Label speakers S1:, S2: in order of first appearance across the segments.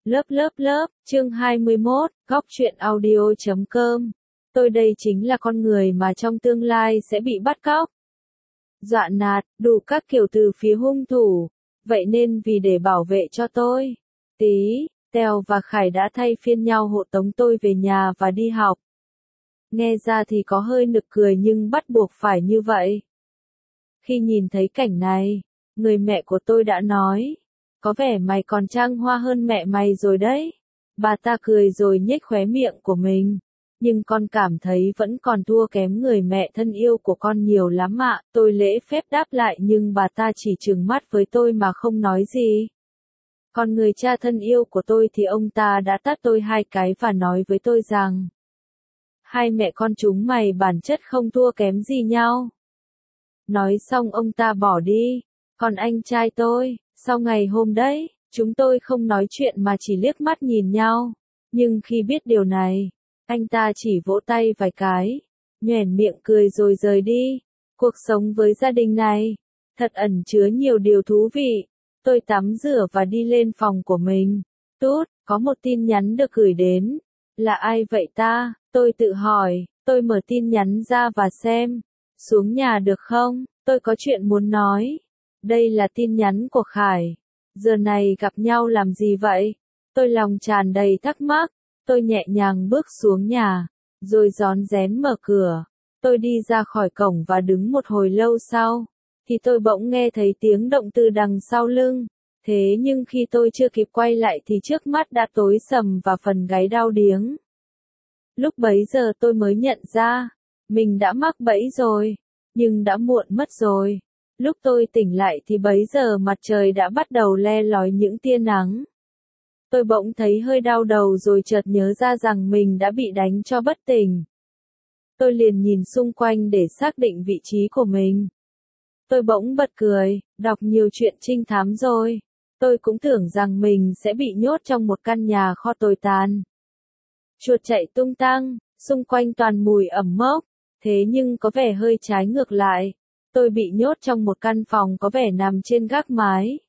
S1: Lớp, chương 21, góc truyện audio.com. Tôi đây chính là con người mà trong tương lai sẽ bị bắt cóc, dọa nạt, đủ các kiểu từ phía hung thủ. Vậy nên vì để bảo vệ cho tôi, Tí, Tèo và Khải đã thay phiên nhau hộ tống tôi về nhà và đi học. Nghe ra thì có hơi nực cười nhưng bắt buộc phải như vậy. Khi nhìn thấy cảnh này, người mẹ của tôi đã nói, có vẻ mày còn trăng hoa hơn mẹ mày rồi đấy. Bà ta cười rồi nhếch khóe miệng của mình. Nhưng con cảm thấy vẫn còn thua kém người mẹ thân yêu của con nhiều lắm ạ. Tôi lễ phép đáp lại nhưng bà ta chỉ trừng mắt với tôi mà không nói gì. Còn người cha thân yêu của tôi thì ông ta đã tát tôi 2 cái và nói với tôi rằng, hai mẹ con chúng mày bản chất không thua kém gì nhau. Nói xong ông ta bỏ đi. Còn anh trai tôi, sau ngày hôm đấy, chúng tôi không nói chuyện mà chỉ liếc mắt nhìn nhau. Nhưng khi biết điều này, anh ta chỉ vỗ tay vài cái, nhoẻn miệng cười rồi rời đi. Cuộc sống với gia đình này, thật ẩn chứa nhiều điều thú vị. Tôi tắm rửa và đi lên phòng của mình. Tút, có một tin nhắn được gửi đến. Là ai vậy ta? Tôi tự hỏi. Tôi mở tin nhắn ra và xem. Xuống nhà được không? Tôi có chuyện muốn nói. Đây là tin nhắn của Khải. Giờ này gặp nhau làm gì vậy? Tôi lòng tràn đầy thắc mắc. Tôi nhẹ nhàng bước xuống nhà, rồi rón rén mở cửa. Tôi đi ra khỏi cổng và đứng một hồi lâu sau, thì tôi bỗng nghe thấy tiếng động từ đằng sau lưng. Thế nhưng khi tôi chưa kịp quay lại thì trước mắt đã tối sầm và phần gáy đau điếng. Lúc bấy giờ tôi mới nhận ra, mình đã mắc bẫy rồi, nhưng đã muộn mất rồi. Lúc tôi tỉnh lại thì bấy giờ mặt trời đã bắt đầu le lói những tia nắng. Tôi bỗng thấy hơi đau đầu rồi chợt nhớ ra rằng mình đã bị đánh cho bất tỉnh. Tôi liền nhìn xung quanh để xác định vị trí của mình. Tôi bỗng bật cười, đọc nhiều chuyện trinh thám rồi. Tôi cũng tưởng rằng mình sẽ bị nhốt trong một căn nhà kho tồi tàn. Chuột chạy tung tăng, xung quanh toàn mùi ẩm mốc. Thế nhưng có vẻ hơi trái ngược lại. Tôi bị nhốt trong một căn phòng có vẻ nằm trên gác mái.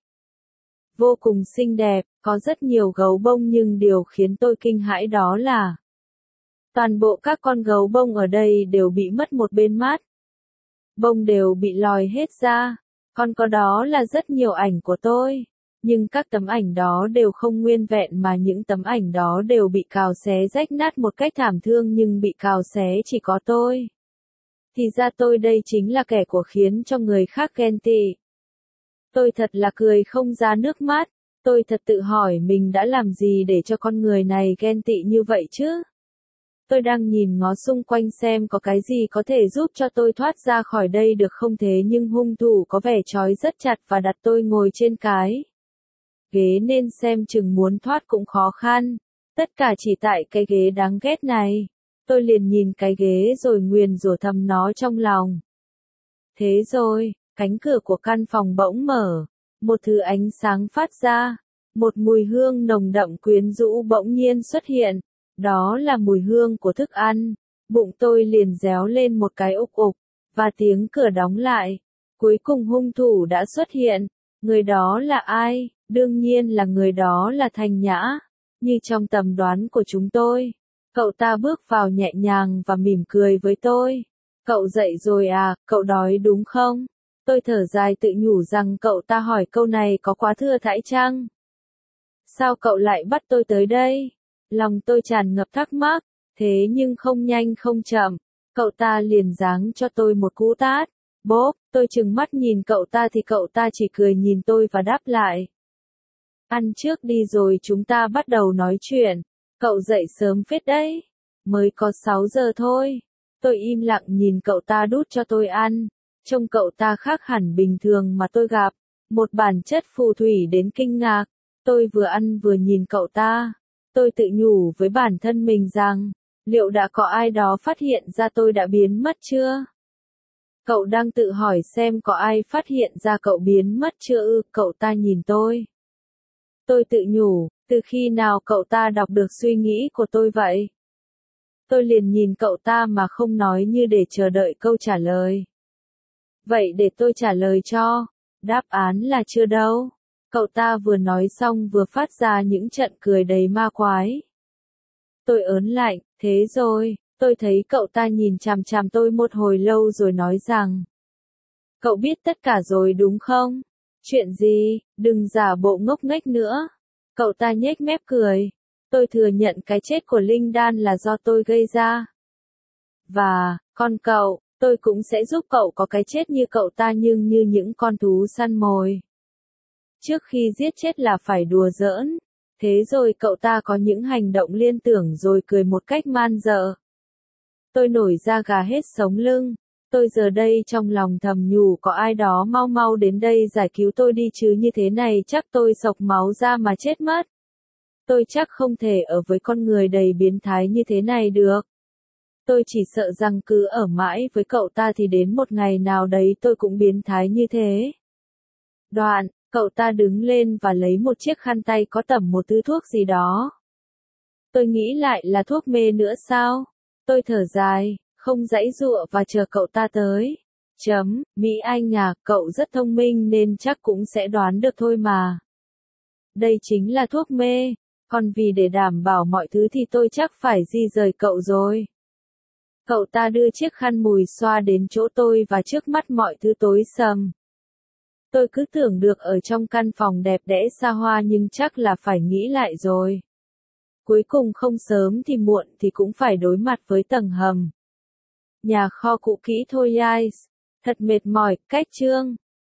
S1: Vô cùng xinh đẹp, có rất nhiều gấu bông nhưng điều khiến tôi kinh hãi đó là toàn bộ các con gấu bông ở đây đều bị mất một bên mắt. Bông đều bị lòi hết ra, còn có đó là rất nhiều ảnh của tôi. Nhưng các tấm ảnh đó đều không nguyên vẹn mà những tấm ảnh đó đều bị cào xé rách nát một cách thảm thương nhưng bị cào xé chỉ có tôi. Thì ra tôi đây chính là kẻ của khiến cho người khác ghen tị. Tôi thật là cười không ra nước mắt. Tôi thật tự hỏi mình đã làm gì để cho con người này ghen tị như vậy chứ? Tôi đang nhìn ngó xung quanh xem có cái gì có thể giúp cho tôi thoát ra khỏi đây được không, thế nhưng hung thủ có vẻ trói rất chặt và đặt tôi ngồi trên cái ghế nên xem chừng muốn thoát cũng khó khăn. Tất cả chỉ tại cái ghế đáng ghét này. Tôi liền nhìn cái ghế rồi nguyền rủa thầm nó trong lòng. Thế rồi, cánh cửa của căn phòng bỗng mở. Một thứ ánh sáng phát ra. Một mùi hương nồng đậm quyến rũ bỗng nhiên xuất hiện. Đó là mùi hương của thức ăn. Bụng tôi liền réo lên một cái ục ục. Và tiếng cửa đóng lại. Cuối cùng hung thủ đã xuất hiện. Người đó là ai? Đương nhiên là người đó là Thanh Nhã. Như trong tầm đoán của chúng tôi. Cậu ta bước vào nhẹ nhàng và mỉm cười với tôi. Cậu dậy rồi à, cậu đói đúng không? Tôi thở dài tự nhủ rằng cậu ta hỏi câu này có quá thừa thãi chăng? Sao cậu lại bắt tôi tới đây? Lòng tôi tràn ngập thắc mắc, thế nhưng không nhanh không chậm. Cậu ta liền giáng cho tôi một cú tát. Bốp, tôi trừng mắt nhìn cậu ta thì cậu ta chỉ cười nhìn tôi và đáp lại. Ăn trước đi rồi chúng ta bắt đầu nói chuyện. Cậu dậy sớm phết đấy. Mới có 6 giờ thôi. Tôi im lặng nhìn cậu ta đút cho tôi ăn. Trông cậu ta khác hẳn bình thường mà tôi gặp. Một bản chất phù thủy đến kinh ngạc. Tôi vừa ăn vừa nhìn cậu ta. Tôi tự nhủ với bản thân mình rằng, liệu đã có ai đó phát hiện ra tôi đã biến mất chưa? Cậu đang tự hỏi xem có ai phát hiện ra cậu biến mất chưa ư? Cậu ta nhìn tôi. Tôi tự nhủ, từ khi nào cậu ta đọc được suy nghĩ của tôi vậy? Tôi liền nhìn cậu ta mà không nói như để chờ đợi câu trả lời. Vậy để tôi trả lời cho. Đáp án là chưa đâu. Cậu ta vừa nói xong vừa phát ra những trận cười đầy ma quái. Tôi ớn lạnh, thế rồi, tôi thấy cậu ta nhìn chằm chằm tôi một hồi lâu rồi nói rằng. Cậu biết tất cả rồi đúng không? Chuyện gì, đừng giả bộ ngốc nghếch nữa. Cậu ta nhếch mép cười. Tôi thừa nhận cái chết của Linh Đan là do tôi gây ra. Và, con cậu, tôi cũng sẽ giúp cậu có cái chết như cậu ta nhưng như những con thú săn mồi. Trước khi giết chết là phải đùa giỡn. Thế rồi cậu ta có những hành động liên tưởng rồi cười một cách man dợ. Tôi nổi da gà hết sống lưng. Tôi giờ đây trong lòng thầm nhủ có ai đó mau mau đến đây giải cứu tôi đi chứ như thế này chắc tôi xộc máu ra mà chết mất. Tôi chắc không thể ở với con người đầy biến thái như thế này được. Tôi chỉ sợ rằng cứ ở mãi với cậu ta thì đến một ngày nào đấy tôi cũng biến thái như thế. Đoạn, cậu ta đứng lên và lấy một chiếc khăn tay có tẩm một thứ thuốc gì đó. Tôi nghĩ lại là thuốc mê nữa sao? Tôi thở dài, không giãy giụa và chờ cậu ta tới. Mỹ Anh à, cậu rất thông minh nên chắc cũng sẽ đoán được thôi mà. Đây chính là thuốc mê, còn vì để đảm bảo mọi thứ thì tôi chắc phải di rời cậu rồi. Cậu ta đưa chiếc khăn mùi xoa đến chỗ tôi và trước mắt mọi thứ tối sầm. Tôi cứ tưởng được ở trong căn phòng đẹp đẽ xa hoa nhưng chắc là phải nghĩ lại rồi. Cuối cùng không sớm thì muộn thì cũng phải đối mặt với tầng hầm. Nhà kho cũ kỹ thôi guys. Thật mệt mỏi, cách chương.